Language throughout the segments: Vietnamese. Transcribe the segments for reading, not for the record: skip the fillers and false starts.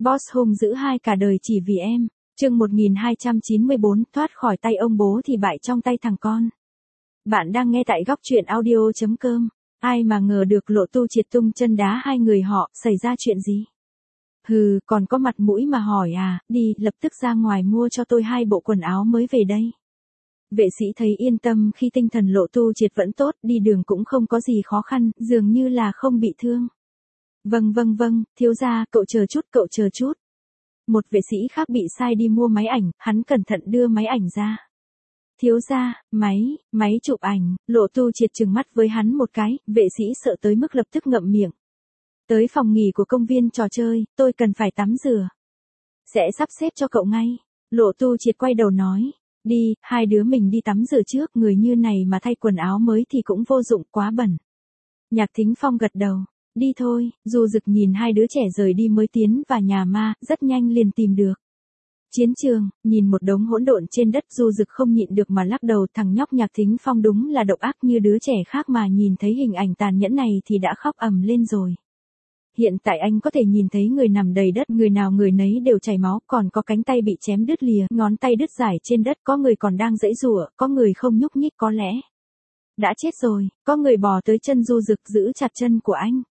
Boss hung dữ hai cả đời chỉ vì em. Chương 1294, thoát khỏi tay ông bố thì bại trong tay thằng con. Bạn đang nghe tại góc truyện audio.com. Ai mà ngờ được Lộ Tu Triệt tung chân đá hai người họ, xảy ra chuyện gì? Hừ, còn có mặt mũi mà hỏi à, đi, lập tức ra ngoài mua cho tôi 2 bộ quần áo mới về đây. Vệ sĩ thấy yên tâm khi tinh thần Lộ Tu Triệt vẫn tốt, đi đường cũng không có gì khó khăn, dường như là không bị thương. Vâng, thiếu gia, cậu chờ chút. Một vệ sĩ khác bị sai đi mua máy ảnh, hắn cẩn thận đưa máy ảnh ra. Thiếu gia, máy chụp ảnh, Lộ Tu Triệt trừng mắt với hắn một cái, vệ sĩ sợ tới mức lập tức ngậm miệng. Tới phòng nghỉ của công viên trò chơi, tôi cần phải tắm rửa. Sẽ sắp xếp cho cậu ngay. Lộ Tu Triệt quay đầu nói. Đi, hai đứa mình đi tắm rửa trước, người như này mà thay quần áo mới thì cũng vô dụng, quá bẩn. Nhạc Thính Phong gật đầu. Đi thôi, Du Dực nhìn hai đứa trẻ rời đi mới tiến vào nhà ma, rất nhanh liền tìm được. Chiến trường, nhìn một đống hỗn độn trên đất, Du Dực không nhịn được mà lắc đầu, thằng nhóc Nhạc Thính Phong đúng là độc ác như đứa trẻ khác mà nhìn thấy hình ảnh tàn nhẫn này thì đã khóc ầm lên rồi. Hiện tại anh có thể nhìn thấy người nằm đầy đất, người nào người nấy đều chảy máu, còn có cánh tay bị chém đứt lìa, ngón tay đứt rải trên đất, có người còn đang giãy giụa, có người không nhúc nhích, có lẽ đã chết rồi, có người bò tới chân Du Dực giữ chặt chân của anh.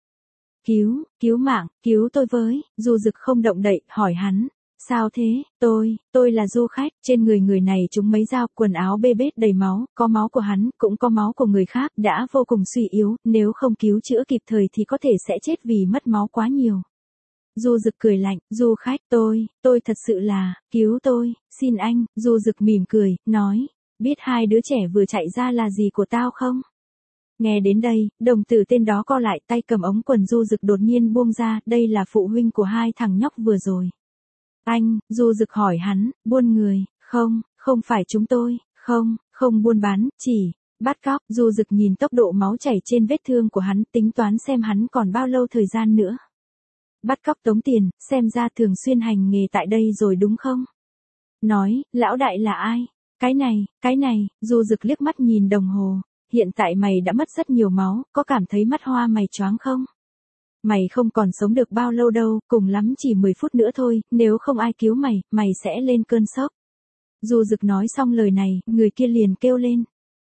Cứu mạng, cứu tôi với, Du Dực không động đậy, hỏi hắn. Sao thế, tôi là du khách, trên người này trúng mấy dao, quần áo bê bết đầy máu, có máu của hắn, cũng có máu của người khác, đã vô cùng suy yếu, nếu không cứu chữa kịp thời thì có thể sẽ chết vì mất máu quá nhiều. Du Dực cười lạnh, du khách, tôi thật sự là, cứu tôi, xin anh, Du Dực mỉm cười, nói, biết hai đứa trẻ vừa chạy ra là gì của tao không? Nghe đến đây, đồng tử tên đó co lại, tay cầm ống quần Du Dực đột nhiên buông ra, đây là phụ huynh của hai thằng nhóc vừa rồi. Anh, Du Dực hỏi hắn, buôn người, không phải chúng tôi, không buôn bán, chỉ bắt cóc. Du Dực nhìn tốc độ máu chảy trên vết thương của hắn, tính toán xem hắn còn bao lâu thời gian nữa. Bắt cóc tống tiền, xem ra thường xuyên hành nghề tại đây rồi đúng không? Nói, lão đại là ai? Cái này, Du Dực liếc mắt nhìn đồng hồ. Hiện tại mày đã mất rất nhiều máu, có cảm thấy mắt hoa mày choáng không? Mày không còn sống được bao lâu đâu, cùng lắm chỉ 10 phút nữa thôi, nếu không ai cứu mày sẽ lên cơn sốc. Du Dực nói xong lời này, người kia liền kêu lên.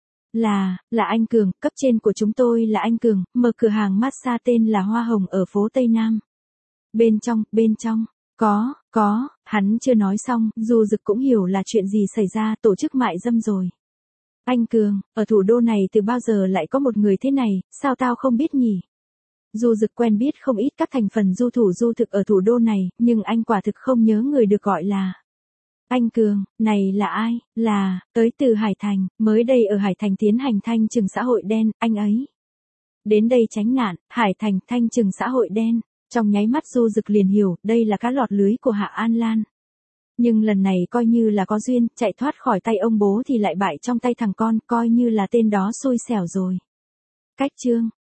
Là anh Cường, cấp trên của chúng tôi là anh Cường, mở cửa hàng massage tên là Hoa Hồng ở phố Tây Nam. Bên trong, có, hắn chưa nói xong, Du Dực cũng hiểu là chuyện gì xảy ra, tổ chức mại dâm rồi. Anh Cường, ở thủ đô này từ bao giờ lại có một người thế này, sao tao không biết nhỉ? Du Dực quen biết không ít các thành phần du thủ du thực ở thủ đô này, nhưng anh quả thực không nhớ người được gọi là. Anh Cường, này là ai? Là, tới từ Hải Thành, mới đây ở Hải Thành tiến hành thanh trừng xã hội đen, anh ấy. Đến đây tránh nạn, Hải Thành thanh trừng xã hội đen, trong nháy mắt Du Dực liền hiểu, đây là cá lọt lưới của Hạ An Lan. Nhưng lần này coi như là có duyên, chạy thoát khỏi tay ông bố thì lại bại trong tay thằng con, coi như là tên đó xui xẻo rồi. Cách chương